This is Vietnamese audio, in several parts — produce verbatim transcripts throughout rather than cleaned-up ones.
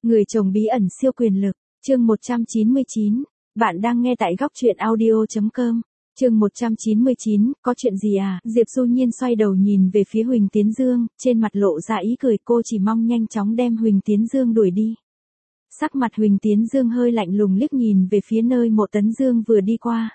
Người chồng bí ẩn siêu quyền lực, chương một trăm chín mươi chín. Bạn đang nghe tại góc truyện audio chấm com. Chương một trăm chín mươi chín, có chuyện gì à? Diệp Du Nhiên xoay đầu nhìn về phía Huỳnh Tiến Dương, trên mặt lộ ra ý cười, cô chỉ mong nhanh chóng đem Huỳnh Tiến Dương đuổi đi. Sắc mặt Huỳnh Tiến Dương hơi lạnh lùng liếc nhìn về phía nơi Mộ Tấn Dương vừa đi qua.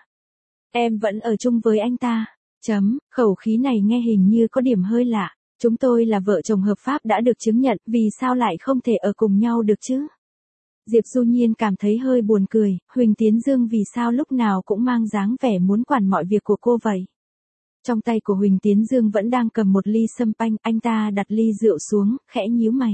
Em vẫn ở chung với anh ta. Chấm, khẩu khí này nghe hình như có điểm hơi lạ. Chúng tôi là vợ chồng hợp pháp đã được chứng nhận, vì sao lại không thể ở cùng nhau được chứ? Diệp Du Nhiên cảm thấy hơi buồn cười, Huỳnh Tiến Dương vì sao lúc nào cũng mang dáng vẻ muốn quản mọi việc của cô vậy? Trong tay của Huỳnh Tiến Dương vẫn đang cầm một ly sâm panh, anh ta đặt ly rượu xuống, khẽ nhíu mày.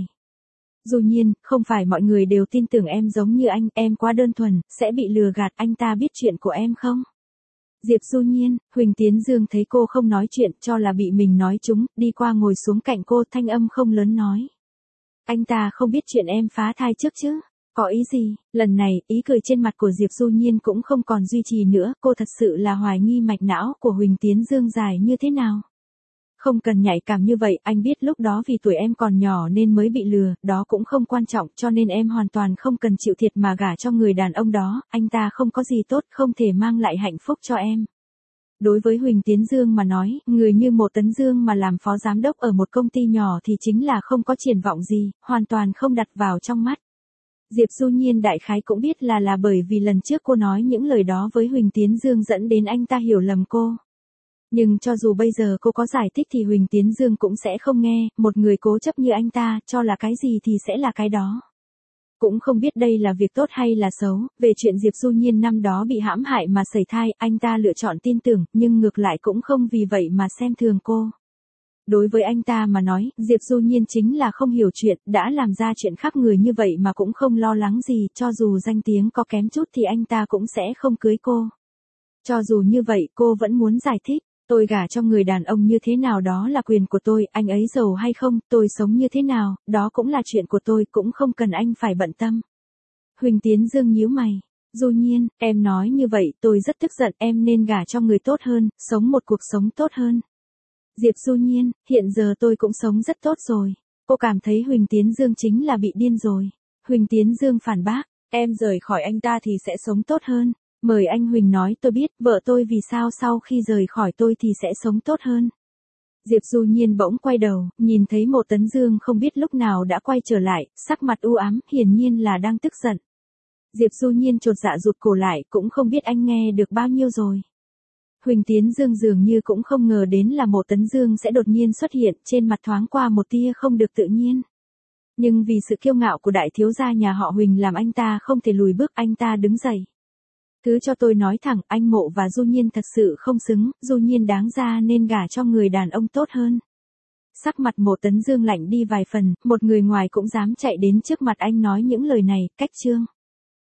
Du Nhiên, không phải mọi người đều tin tưởng em giống như anh, em quá đơn thuần, sẽ bị lừa gạt, anh ta biết chuyện của em không? Diệp Du Nhiên, Huỳnh Tiến Dương thấy cô không nói chuyện, cho là bị mình nói trúng, đi qua ngồi xuống cạnh cô, thanh âm không lớn nói. Anh ta không biết chuyện em phá thai trước chứ? Có ý gì? Lần này, ý cười trên mặt của Diệp Du Nhiên cũng không còn duy trì nữa, cô thật sự là hoài nghi mạch não của Huỳnh Tiến Dương dài như thế nào. Không cần nhạy cảm như vậy, anh biết lúc đó vì tuổi em còn nhỏ nên mới bị lừa, đó cũng không quan trọng, cho nên em hoàn toàn không cần chịu thiệt mà gả cho người đàn ông đó, anh ta không có gì tốt, không thể mang lại hạnh phúc cho em. Đối với Huỳnh Tiến Dương mà nói, người như Mộ Tấn Dương mà làm phó giám đốc ở một công ty nhỏ thì chính là không có triển vọng gì, hoàn toàn không đặt vào trong mắt. Diệp Du Nhiên đại khái cũng biết là là bởi vì lần trước cô nói những lời đó với Huỳnh Tiến Dương dẫn đến anh ta hiểu lầm cô. Nhưng cho dù bây giờ cô có giải thích thì Huỳnh Tiến Dương cũng sẽ không nghe, một người cố chấp như anh ta, cho là cái gì thì sẽ là cái đó. Cũng không biết đây là việc tốt hay là xấu, về chuyện Diệp Du Nhiên năm đó bị hãm hại mà sẩy thai, anh ta lựa chọn tin tưởng, nhưng ngược lại cũng không vì vậy mà xem thường cô. Đối với anh ta mà nói, Diệp Du Nhiên chính là không hiểu chuyện, đã làm ra chuyện khác người như vậy mà cũng không lo lắng gì, cho dù danh tiếng có kém chút thì anh ta cũng sẽ không cưới cô. Cho dù như vậy, cô vẫn muốn giải thích. Tôi gả cho người đàn ông như thế nào đó là quyền của tôi, anh ấy giàu hay không, tôi sống như thế nào, đó cũng là chuyện của tôi, cũng không cần anh phải bận tâm. Huỳnh Tiến Dương nhíu mày. Du Nhiên, em nói như vậy, tôi rất tức giận, em nên gả cho người tốt hơn, sống một cuộc sống tốt hơn. Diệp Du Nhiên, hiện giờ tôi cũng sống rất tốt rồi. Cô cảm thấy Huỳnh Tiến Dương chính là bị điên rồi. Huỳnh Tiến Dương phản bác, em rời khỏi anh ta thì sẽ sống tốt hơn. Mời anh Huỳnh nói tôi biết, vợ tôi vì sao sau khi rời khỏi tôi thì sẽ sống tốt hơn. Diệp Du Nhiên bỗng quay đầu, nhìn thấy Mộ Tấn Dương không biết lúc nào đã quay trở lại, sắc mặt u ám, hiển nhiên là đang tức giận. Diệp Du Nhiên chột dạ rụt cổ lại, cũng không biết anh nghe được bao nhiêu rồi. Huỳnh Tiến Dương dường như cũng không ngờ đến là Mộ Tấn Dương sẽ đột nhiên xuất hiện, trên mặt thoáng qua một tia không được tự nhiên. Nhưng vì sự kiêu ngạo của đại thiếu gia nhà họ Huỳnh làm anh ta không thể lùi bước, anh ta đứng dậy. Thứ cho tôi nói thẳng, anh Mộ và Du Nhiên thật sự không xứng, Du Nhiên đáng ra nên gả cho người đàn ông tốt hơn. Sắc mặt Mộ Tấn Dương lạnh đi vài phần, một người ngoài cũng dám chạy đến trước mặt anh nói những lời này, cách trương.